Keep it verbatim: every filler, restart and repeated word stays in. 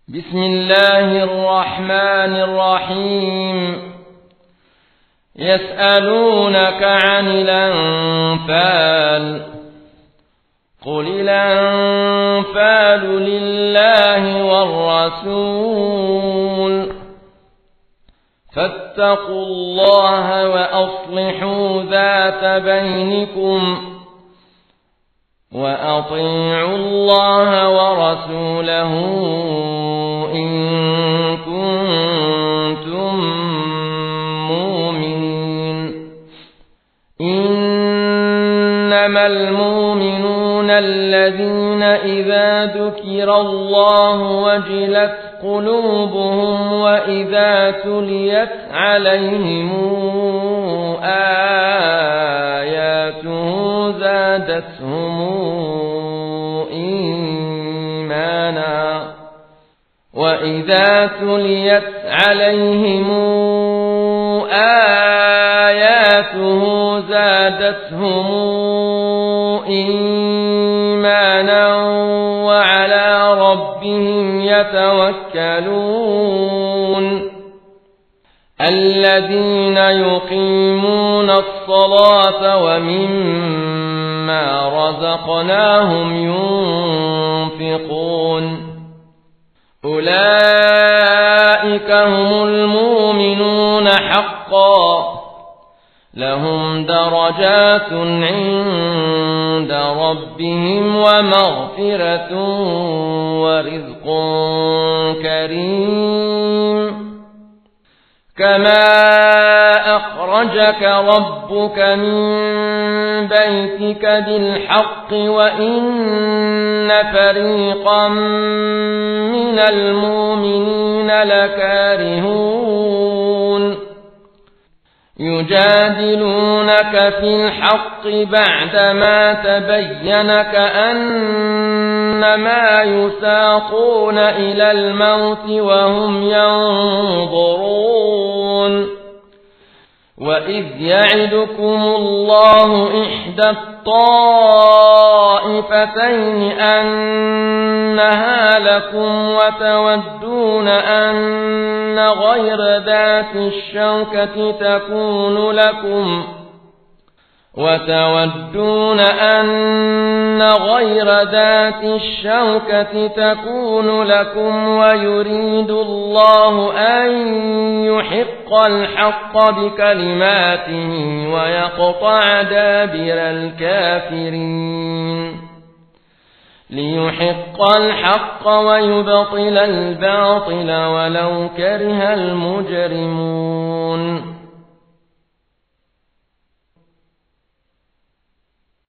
بسم الله الرحمن الرحيم يسألونك عن الأنفال قل الأنفال لله والرسول فاتقوا الله وأصلحوا ذات بينكم وأطيعوا الله ورسوله إن كنتم مؤمنين إنما المؤمنون الذين إذا ذكر الله وجلت قلوبهم وإذا تليت عليهم آياته زادتهم إيمانا وإذا تليت عليهم آياته زادتهم إيمانا وعلى ربهم يتوكلون الذين يقيمون الصلاة ومما رزقناهم ينفقون أولئك هم المؤمنون حقا لهم درجات عند ربهم ومغفرة ورزق كريم كما أخرجك ربك من بيتك بالحق وإن فريقا من المؤمنين لكارهون يجادلونك في الحق بعدما تبين كأنما يساقون إلى الموت وهم ينظرون وإذ يعدكم الله إحدى الطائفتين أنها لكم وتودون أن غير ذات الشوكة تكون لكم وتودون أن غير ذات الشوكة تكون لكم ويريد الله أن يحق الحق بكلماته ويقطع دابر الكافرين ليحق الحق ويبطل الباطل ولو كره المجرمون